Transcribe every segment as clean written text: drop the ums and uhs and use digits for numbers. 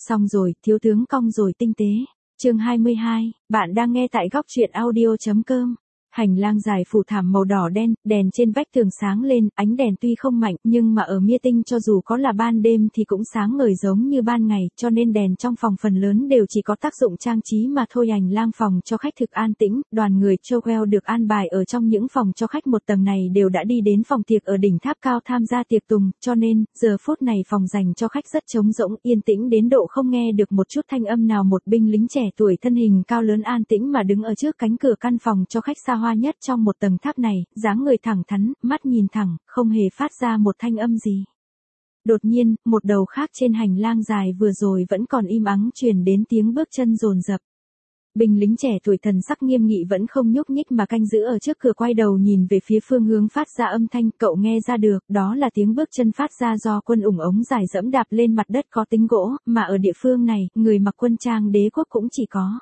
Xong rồi, thiếu tướng cong rồi tinh tế. Chương 22, bạn đang nghe tại góc truyện audio.com. Hành lang dài phủ thảm màu đỏ đen, đèn trên vách tường sáng lên, ánh đèn tuy không mạnh, nhưng mà ở Meeting cho dù có là ban đêm thì cũng sáng ngời giống như ban ngày, cho nên đèn trong phòng phần lớn đều chỉ có tác dụng trang trí mà thôi. Hành lang phòng cho khách thực an tĩnh, đoàn người Chowell được an bài ở trong những phòng cho khách một tầng này đều đã đi đến phòng tiệc ở đỉnh tháp cao tham gia tiệc tùng, cho nên, giờ phút này phòng dành cho khách rất trống rỗng, yên tĩnh đến độ không nghe được một chút thanh âm nào. Một binh lính trẻ tuổi thân hình cao lớn an tĩnh mà đứng ở trước cánh cửa căn phòng cho khách xa hoa nhất trong một tầng tháp này, dáng người thẳng thắn, mắt nhìn thẳng, không hề phát ra một thanh âm gì. Đột nhiên, một đầu khác trên hành lang dài vừa rồi vẫn còn im ắng truyền đến tiếng bước chân dồn dập. Binh lính trẻ tuổi thần sắc nghiêm nghị vẫn không nhúc nhích mà canh giữ ở trước cửa, quay đầu nhìn về phía phương hướng phát ra âm thanh. Cậu nghe ra được, đó là tiếng bước chân phát ra do quân ủng ống dài dẫm đạp lên mặt đất có tính gỗ, mà ở địa phương này, người mặc quân trang đế quốc cũng chỉ có.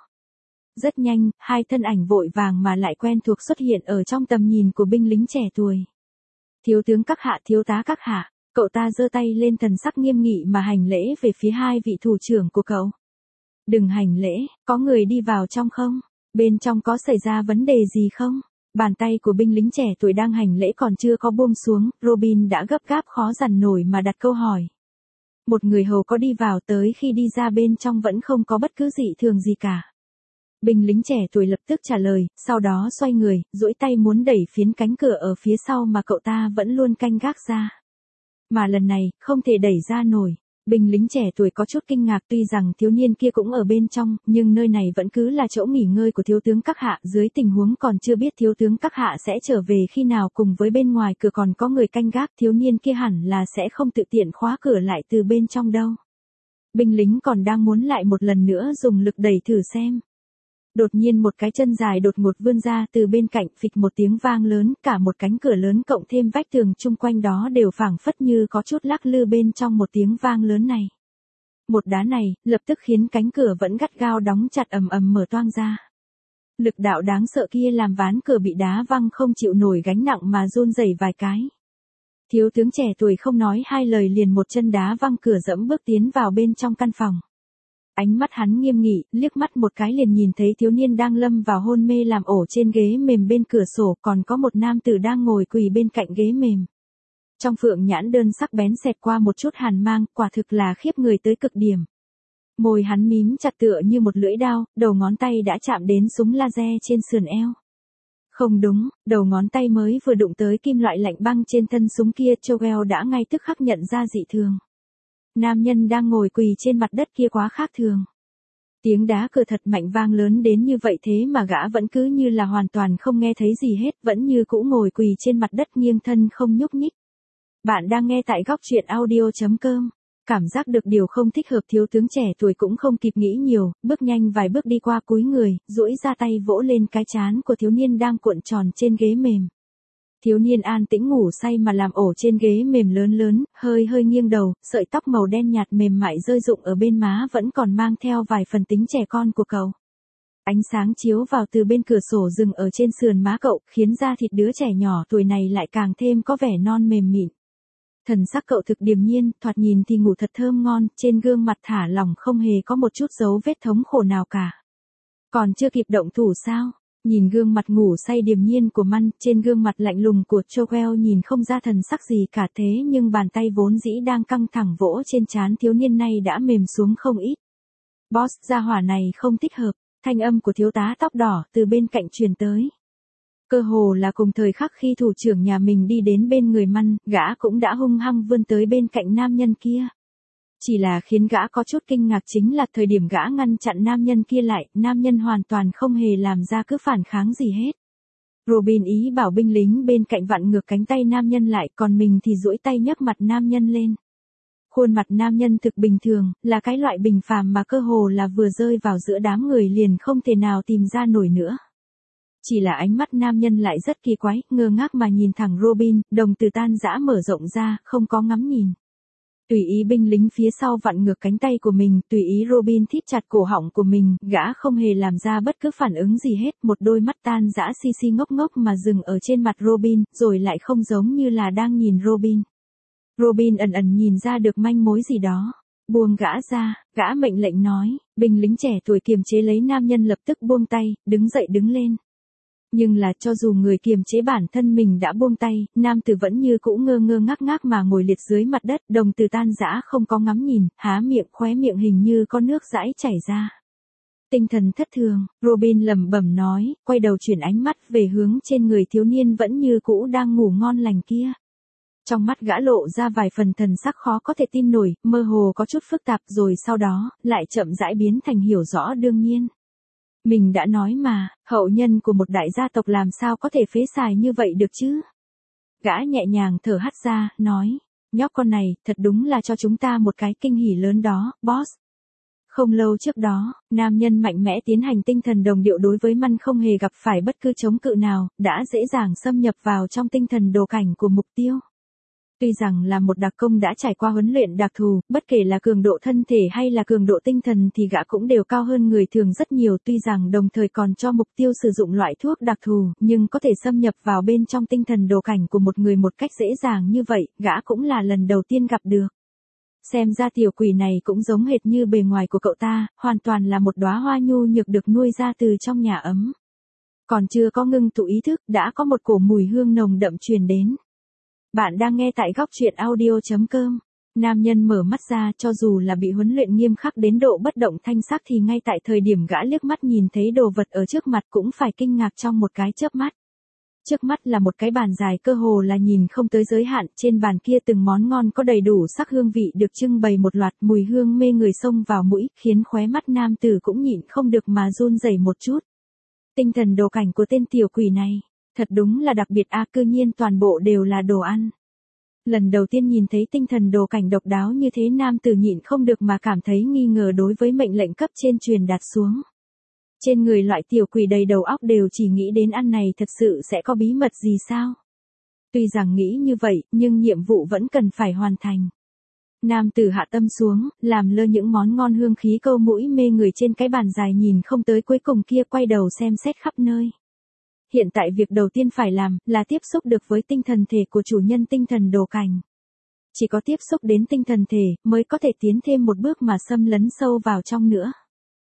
Rất nhanh, hai thân ảnh vội vàng mà lại quen thuộc xuất hiện ở trong tầm nhìn của binh lính trẻ tuổi. Thiếu tướng các hạ, thiếu tá các hạ, cậu ta giơ tay lên thần sắc nghiêm nghị mà hành lễ về phía hai vị thủ trưởng của cậu. Đừng hành lễ, có người đi vào trong không? Bên trong có xảy ra vấn đề gì không? Bàn tay của binh lính trẻ tuổi đang hành lễ còn chưa có buông xuống, Robin đã gấp gáp khó dằn nổi mà đặt câu hỏi. Một người hầu có đi vào, tới khi đi ra bên trong vẫn không có bất cứ dị thường gì cả. Binh lính trẻ tuổi lập tức trả lời, sau đó xoay người, duỗi tay muốn đẩy phiến cánh cửa ở phía sau mà cậu ta vẫn luôn canh gác ra. Mà lần này, không thể đẩy ra nổi. Binh lính trẻ tuổi có chút kinh ngạc, tuy rằng thiếu niên kia cũng ở bên trong, nhưng nơi này vẫn cứ là chỗ nghỉ ngơi của thiếu tướng các hạ. Dưới tình huống còn chưa biết thiếu tướng các hạ sẽ trở về khi nào, cùng với bên ngoài cửa còn có người canh gác, thiếu niên kia hẳn là sẽ không tự tiện khóa cửa lại từ bên trong đâu. Binh lính còn đang muốn lại một lần nữa dùng lực đẩy thử xem. Đột nhiên một cái chân dài đột ngột vươn ra từ bên cạnh, phịch một tiếng vang lớn, cả một cánh cửa lớn cộng thêm vách tường chung quanh đó đều phảng phất như có chút lắc lư bên trong một tiếng vang lớn này. Một đá này, lập tức khiến cánh cửa vẫn gắt gao đóng chặt ầm ầm mở toang ra. Lực đạo đáng sợ kia làm ván cửa bị đá văng không chịu nổi gánh nặng mà run rẩy vài cái. Thiếu tướng trẻ tuổi không nói hai lời liền một chân đá văng cửa dẫm bước tiến vào bên trong căn phòng. Ánh mắt hắn nghiêm nghị, liếc mắt một cái liền nhìn thấy thiếu niên đang lâm vào hôn mê làm ổ trên ghế mềm bên cửa sổ, còn có một nam tử đang ngồi quỳ bên cạnh ghế mềm. Trong phượng nhãn đơn sắc bén xẹt qua một chút hàn mang, quả thực là khiếp người tới cực điểm. Môi hắn mím chặt tựa như một lưỡi dao, đầu ngón tay đã chạm đến súng laser trên sườn eo. Không đúng, đầu ngón tay mới vừa đụng tới kim loại lạnh băng trên thân súng kia, Chowell đã ngay tức khắc nhận ra dị thường. Nam nhân đang ngồi quỳ trên mặt đất kia quá khác thường. Tiếng đá cửa thật mạnh vang lớn đến như vậy thế mà gã vẫn cứ như là hoàn toàn không nghe thấy gì hết, vẫn như cũ ngồi quỳ trên mặt đất nghiêng thân không nhúc nhích. Bạn đang nghe tại góc truyện audio.com. Cảm giác được điều không thích hợp, thiếu tướng trẻ tuổi cũng không kịp nghĩ nhiều, bước nhanh vài bước đi qua cúi người, duỗi ra tay vỗ lên cái trán của thiếu niên đang cuộn tròn trên ghế mềm. Thiếu niên an tĩnh ngủ say mà làm ổ trên ghế mềm lớn lớn, hơi hơi nghiêng đầu, sợi tóc màu đen nhạt mềm mại rơi rụng ở bên má vẫn còn mang theo vài phần tính trẻ con của cậu. Ánh sáng chiếu vào từ bên cửa sổ dừng ở trên sườn má cậu, khiến da thịt đứa trẻ nhỏ tuổi này lại càng thêm có vẻ non mềm mịn. Thần sắc cậu thực điềm nhiên, thoạt nhìn thì ngủ thật thơm ngon, trên gương mặt thả lỏng không hề có một chút dấu vết thống khổ nào cả. Còn chưa kịp động thủ sao? Nhìn gương mặt ngủ say điềm nhiên của Man, trên gương mặt lạnh lùng của Chowell nhìn không ra thần sắc gì cả, thế nhưng bàn tay vốn dĩ đang căng thẳng vỗ trên trán thiếu niên này đã mềm xuống không ít. Boss, gia hỏa này không thích hợp, thanh âm của thiếu tá tóc đỏ từ bên cạnh truyền tới. Cơ hồ là cùng thời khắc khi thủ trưởng nhà mình đi đến bên người Man, gã cũng đã hung hăng vươn tới bên cạnh nam nhân kia. Chỉ là khiến gã có chút kinh ngạc chính là thời điểm gã ngăn chặn nam nhân kia lại, nam nhân hoàn toàn không hề làm ra cứ phản kháng gì hết. Robin ý bảo binh lính bên cạnh vặn ngược cánh tay nam nhân lại, còn mình thì duỗi tay nhấc mặt nam nhân lên. Khuôn mặt nam nhân thực bình thường, là cái loại bình phàm mà cơ hồ là vừa rơi vào giữa đám người liền không thể nào tìm ra nổi nữa. Chỉ là ánh mắt nam nhân lại rất kỳ quái, ngơ ngác mà nhìn thẳng Robin, đồng tử tan rã mở rộng ra, không có ngắm nhìn. Tùy ý binh lính phía sau vặn ngược cánh tay của mình, tùy ý Robin thít chặt cổ họng của mình, gã không hề làm ra bất cứ phản ứng gì hết, một đôi mắt tan rã si si ngốc ngốc mà dừng ở trên mặt Robin, rồi lại không giống như là đang nhìn Robin. Robin ẩn ẩn nhìn ra được manh mối gì đó. Buông gã ra, gã mệnh lệnh nói, binh lính trẻ tuổi kiềm chế lấy nam nhân lập tức buông tay, đứng dậy đứng lên. Nhưng là cho dù người kiềm chế bản thân mình đã buông tay, nam tử vẫn như cũ ngơ ngơ ngác ngác mà ngồi liệt dưới mặt đất, đồng tử tan rã không có ngắm nhìn, há miệng khóe miệng hình như có nước dãi chảy ra. Tinh thần thất thường, Robin lẩm bẩm nói, quay đầu chuyển ánh mắt về hướng trên người thiếu niên vẫn như cũ đang ngủ ngon lành kia. Trong mắt gã lộ ra vài phần thần sắc khó có thể tin nổi, mơ hồ có chút phức tạp rồi sau đó, lại chậm rãi biến thành hiểu rõ đương nhiên. Mình đã nói mà, hậu nhân của một đại gia tộc làm sao có thể phế xài như vậy được chứ? Gã nhẹ nhàng thở hắt ra, nói, nhóc con này, thật đúng là cho chúng ta một cái kinh hỉ lớn đó, boss. Không lâu trước đó, nam nhân mạnh mẽ tiến hành tinh thần đồng điệu đối với Man không hề gặp phải bất cứ chống cự nào, đã dễ dàng xâm nhập vào trong tinh thần đồ cảnh của mục tiêu. Tuy rằng là một đặc công đã trải qua huấn luyện đặc thù, bất kể là cường độ thân thể hay là cường độ tinh thần thì gã cũng đều cao hơn người thường rất nhiều, tuy rằng đồng thời còn cho mục tiêu sử dụng loại thuốc đặc thù, nhưng có thể xâm nhập vào bên trong tinh thần đồ cảnh của một người một cách dễ dàng như vậy, gã cũng là lần đầu tiên gặp được. Xem ra tiểu quỷ này cũng giống hệt như bề ngoài của cậu ta, hoàn toàn là một đóa hoa nhu nhược được nuôi ra từ trong nhà ấm. Còn chưa có ngưng tụ ý thức, đã có một cổ mùi hương nồng đậm truyền đến. Bạn đang nghe tại góc truyện audio.com. Nam nhân mở mắt ra, cho dù là bị huấn luyện nghiêm khắc đến độ bất động thanh sắc thì ngay tại thời điểm gã liếc mắt nhìn thấy đồ vật ở trước mặt cũng phải kinh ngạc trong một cái chớp mắt. Trước mắt là một cái bàn dài cơ hồ là nhìn không tới giới hạn, trên bàn kia từng món ngon có đầy đủ sắc hương vị được trưng bày một loạt, mùi hương mê người xông vào mũi, khiến khóe mắt nam tử cũng nhịn không được mà run rẩy một chút. Tinh thần đồ cảnh của tên tiểu quỷ này, thật đúng là đặc biệt cư nhiên toàn bộ đều là đồ ăn. Lần đầu tiên nhìn thấy tinh thần đồ cảnh độc đáo như thế nam tử nhịn không được mà cảm thấy nghi ngờ đối với mệnh lệnh cấp trên truyền đạt xuống. Trên người loại tiểu quỷ đầy đầu óc đều chỉ nghĩ đến ăn này thật sự sẽ có bí mật gì sao? Tuy rằng nghĩ như vậy, nhưng nhiệm vụ vẫn cần phải hoàn thành. Nam tử hạ tâm xuống, làm lơ những món ngon hương khí câu mũi mê người trên cái bàn dài nhìn không tới cuối cùng kia, quay đầu xem xét khắp nơi. Hiện tại việc đầu tiên phải làm là tiếp xúc được với tinh thần thể của chủ nhân tinh thần đồ cảnh. Chỉ có tiếp xúc đến tinh thần thể mới có thể tiến thêm một bước mà xâm lấn sâu vào trong nữa.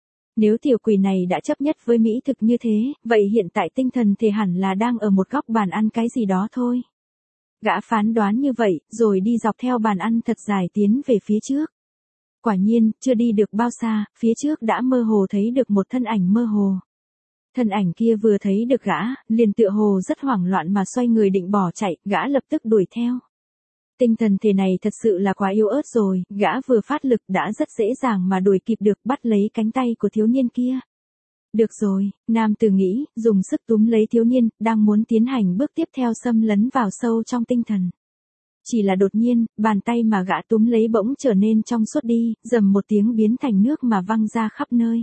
Nếu tiểu quỷ này đã chấp nhất với mỹ thực như thế, vậy hiện tại tinh thần thể hẳn là đang ở một góc bàn ăn cái gì đó thôi. Gã phán đoán như vậy, rồi đi dọc theo bàn ăn thật dài tiến về phía trước. Quả nhiên, chưa đi được bao xa, phía trước đã mơ hồ thấy được một thân ảnh mơ hồ. Thân ảnh kia vừa thấy được gã, liền tựa hồ rất hoảng loạn mà xoay người định bỏ chạy, gã lập tức đuổi theo. Tinh thần thể này thật sự là quá yếu ớt rồi, gã vừa phát lực đã rất dễ dàng mà đuổi kịp được, bắt lấy cánh tay của thiếu niên kia. Được rồi, nam tử nghĩ, dùng sức túm lấy thiếu niên, đang muốn tiến hành bước tiếp theo xâm lấn vào sâu trong tinh thần. Chỉ là đột nhiên, bàn tay mà gã túm lấy bỗng trở nên trong suốt đi, rầm một tiếng biến thành nước mà văng ra khắp nơi.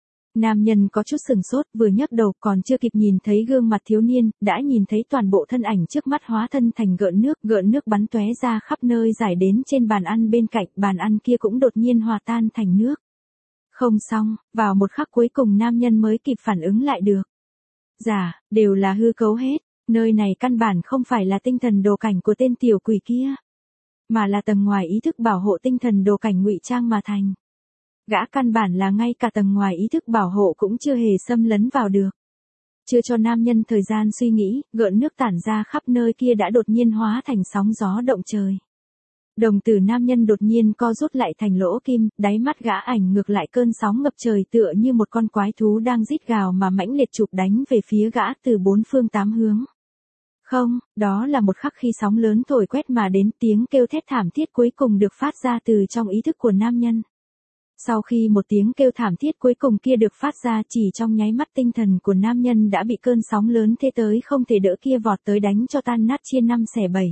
Nam nhân có chút sừng sốt, vừa nhấc đầu còn chưa kịp nhìn thấy gương mặt thiếu niên, đã nhìn thấy toàn bộ thân ảnh trước mắt hóa thân thành gợn nước bắn tóe ra khắp nơi rải đến trên bàn ăn bên cạnh, bàn ăn kia cũng đột nhiên hòa tan thành nước. Không xong, vào một khắc cuối cùng nam nhân mới kịp phản ứng lại được. Dạ, đều là hư cấu hết, nơi này căn bản không phải là tinh thần đồ cảnh của tên tiểu quỷ kia, mà là tầng ngoài ý thức bảo hộ tinh thần đồ cảnh ngụy trang mà thành. Gã căn bản là ngay cả tầng ngoài ý thức bảo hộ cũng chưa hề xâm lấn vào được. Chưa cho nam nhân thời gian suy nghĩ, gợn nước tản ra khắp nơi kia đã đột nhiên hóa thành sóng gió động trời. Đồng tử nam nhân đột nhiên co rút lại thành lỗ kim, đáy mắt gã ảnh ngược lại cơn sóng ngập trời tựa như một con quái thú đang rít gào mà mãnh liệt chụp đánh về phía gã từ bốn phương tám hướng. Không, đó là một khắc khi sóng lớn thổi quét mà đến, tiếng kêu thét thảm thiết cuối cùng được phát ra từ trong ý thức của nam nhân. Sau khi một tiếng kêu thảm thiết cuối cùng kia được phát ra, chỉ trong nháy mắt tinh thần của nam nhân đã bị cơn sóng lớn thế tới không thể đỡ kia vọt tới đánh cho tan nát chia năm xẻ bảy.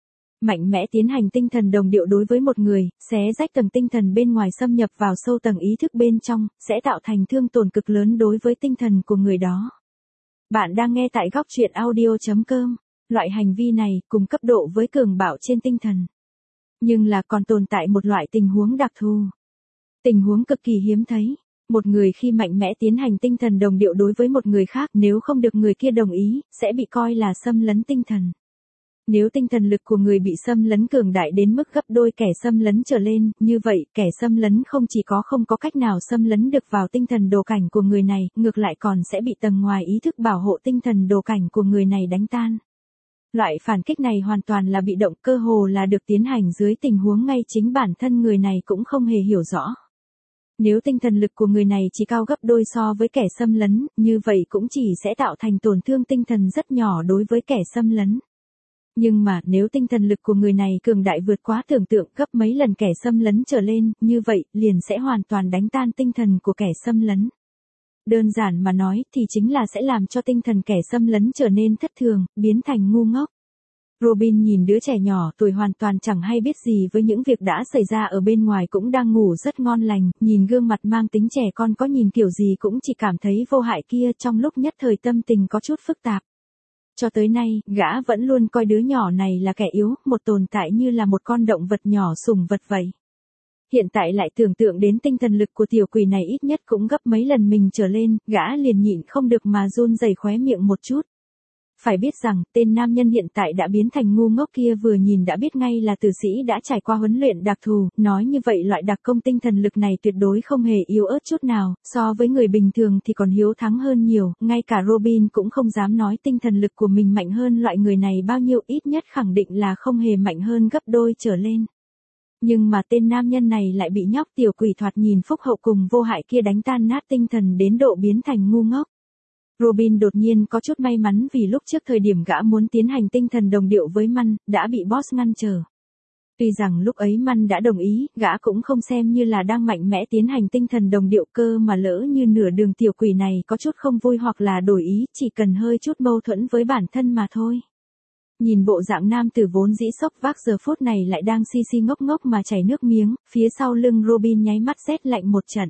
Mạnh mẽ tiến hành tinh thần đồng điệu đối với một người, xé rách tầng tinh thần bên ngoài xâm nhập vào sâu tầng ý thức bên trong, sẽ tạo thành thương tổn cực lớn đối với tinh thần của người đó. Bạn đang nghe tại góc truyện audio.com. Loại hành vi này cùng cấp độ với cường bạo trên tinh thần. Nhưng là còn tồn tại một loại tình huống đặc thù. Tình huống cực kỳ hiếm thấy. Một người khi mạnh mẽ tiến hành tinh thần đồng điệu đối với một người khác, nếu không được người kia đồng ý, sẽ bị coi là xâm lấn tinh thần. Nếu tinh thần lực của người bị xâm lấn cường đại đến mức gấp đôi kẻ xâm lấn trở lên, như vậy kẻ xâm lấn không chỉ không có cách nào xâm lấn được vào tinh thần đồ cảnh của người này, ngược lại còn sẽ bị tầng ngoài ý thức bảo hộ tinh thần đồ cảnh của người này đánh tan. Loại phản kích này hoàn toàn là bị động, cơ hồ là được tiến hành dưới tình huống ngay chính bản thân người này cũng không hề hiểu rõ. Nếu tinh thần lực của người này chỉ cao gấp đôi so với kẻ xâm lấn, như vậy cũng chỉ sẽ tạo thành tổn thương tinh thần rất nhỏ đối với kẻ xâm lấn. Nhưng mà nếu tinh thần lực của người này cường đại vượt quá tưởng tượng gấp mấy lần kẻ xâm lấn trở lên, như vậy liền sẽ hoàn toàn đánh tan tinh thần của kẻ xâm lấn. Đơn giản mà nói thì chính là sẽ làm cho tinh thần kẻ xâm lấn trở nên thất thường, biến thành ngu ngốc. Robin nhìn đứa trẻ nhỏ tuổi hoàn toàn chẳng hay biết gì với những việc đã xảy ra ở bên ngoài cũng đang ngủ rất ngon lành, nhìn gương mặt mang tính trẻ con có nhìn kiểu gì cũng chỉ cảm thấy vô hại kia, trong lúc nhất thời tâm tình có chút phức tạp. Cho tới nay, gã vẫn luôn coi đứa nhỏ này là kẻ yếu, một tồn tại như là một con động vật nhỏ sủng vật vậy. Hiện tại lại tưởng tượng đến tinh thần lực của tiểu quỷ này ít nhất cũng gấp mấy lần mình trở lên, gã liền nhịn không được mà run rẩy khóe miệng một chút. Phải biết rằng, tên nam nhân hiện tại đã biến thành ngu ngốc kia vừa nhìn đã biết ngay là tử sĩ đã trải qua huấn luyện đặc thù, nói như vậy loại đặc công tinh thần lực này tuyệt đối không hề yếu ớt chút nào, so với người bình thường thì còn hiếu thắng hơn nhiều, ngay cả Robin cũng không dám nói tinh thần lực của mình mạnh hơn loại người này bao nhiêu, ít nhất khẳng định là không hề mạnh hơn gấp đôi trở lên. Nhưng mà tên nam nhân này lại bị nhóc tiểu quỷ thoạt nhìn phúc hậu cùng vô hại kia đánh tan nát tinh thần đến độ biến thành ngu ngốc. Robin đột nhiên có chút may mắn vì lúc trước thời điểm gã muốn tiến hành tinh thần đồng điệu với Man, đã bị boss ngăn trở. Tuy rằng lúc ấy Man đã đồng ý, gã cũng không xem như là đang mạnh mẽ tiến hành tinh thần đồng điệu cơ mà lỡ như nửa đường tiểu quỷ này có chút không vui hoặc là đổi ý, chỉ cần hơi chút mâu thuẫn với bản thân mà thôi. Nhìn bộ dạng nam tử vốn dĩ sốc vác giờ phút này lại đang si si ngốc ngốc mà chảy nước miếng, phía sau lưng Robin nháy mắt rét lạnh một trận.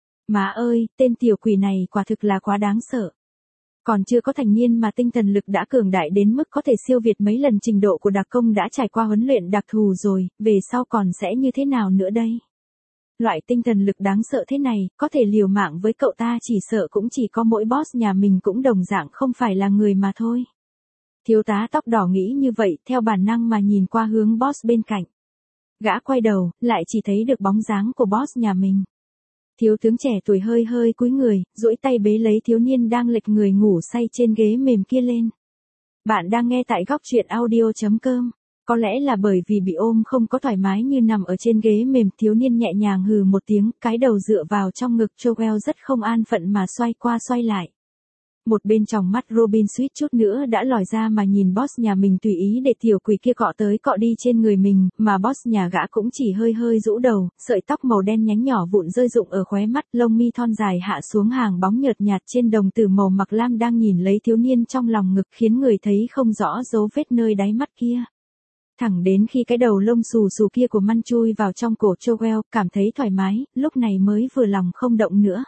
Má ơi, tên tiểu quỷ này quả thực là quá đáng sợ. Còn chưa có thành niên mà tinh thần lực đã cường đại đến mức có thể siêu việt mấy lần trình độ của đặc công đã trải qua huấn luyện đặc thù rồi, về sau còn sẽ như thế nào nữa đây? Loại tinh thần lực đáng sợ thế này, có thể liều mạng với cậu ta chỉ sợ cũng chỉ có mỗi boss nhà mình cũng đồng dạng không phải là người mà thôi. Thiếu tá tóc đỏ nghĩ như vậy, theo bản năng mà nhìn qua hướng boss bên cạnh. Gã quay đầu, lại chỉ thấy được bóng dáng của boss nhà mình. Thiếu tướng trẻ tuổi hơi hơi cúi người, duỗi tay bế lấy thiếu niên đang lệch người ngủ say trên ghế mềm kia lên. Bạn đang nghe tại góc truyện audio.com. Có lẽ là bởi vì bị ôm không có thoải mái như nằm ở trên ghế mềm, thiếu niên nhẹ nhàng hừ một tiếng, cái đầu dựa vào trong ngực Joel rất không an phận mà xoay qua xoay lại. Một bên tròng mắt Robin suýt chút nữa đã lòi ra mà nhìn boss nhà mình tùy ý để tiểu quỷ kia cọ tới cọ đi trên người mình, mà boss nhà gã cũng chỉ hơi hơi rũ đầu, sợi tóc màu đen nhánh nhỏ vụn rơi rụng ở khóe mắt, lông mi thon dài hạ xuống hàng bóng nhợt nhạt trên đồng tử màu mặc lam đang nhìn lấy thiếu niên trong lòng ngực khiến người thấy không rõ dấu vết nơi đáy mắt kia. Thẳng đến khi cái đầu lông xù xù kia của Man chui vào trong cổ Joel, cảm thấy thoải mái, lúc này mới vừa lòng không động nữa.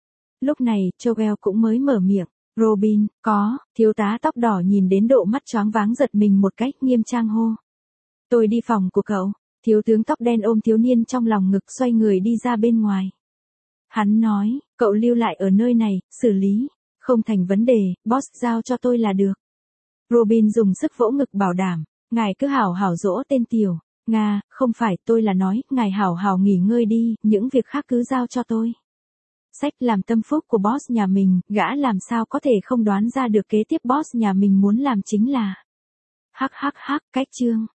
Lúc này, Joel cũng mới mở miệng. Robin, có, thiếu tá tóc đỏ nhìn đến độ mắt choáng váng giật mình một cách nghiêm trang hô. Tôi đi phòng của cậu, thiếu tướng tóc đen ôm thiếu niên trong lòng ngực xoay người đi ra bên ngoài. Hắn nói, cậu lưu lại ở nơi này, xử lý, không thành vấn đề, boss giao cho tôi là được. Robin dùng sức vỗ ngực bảo đảm, ngài cứ hảo hảo dỗ tên tiểu, Nga, không phải tôi là nói, ngài hảo hảo nghỉ ngơi đi, những việc khác cứ giao cho tôi. Sách làm tâm phúc của boss nhà mình, gã làm sao có thể không đoán ra được kế tiếp boss nhà mình muốn làm chính là. Hắc, cách chương.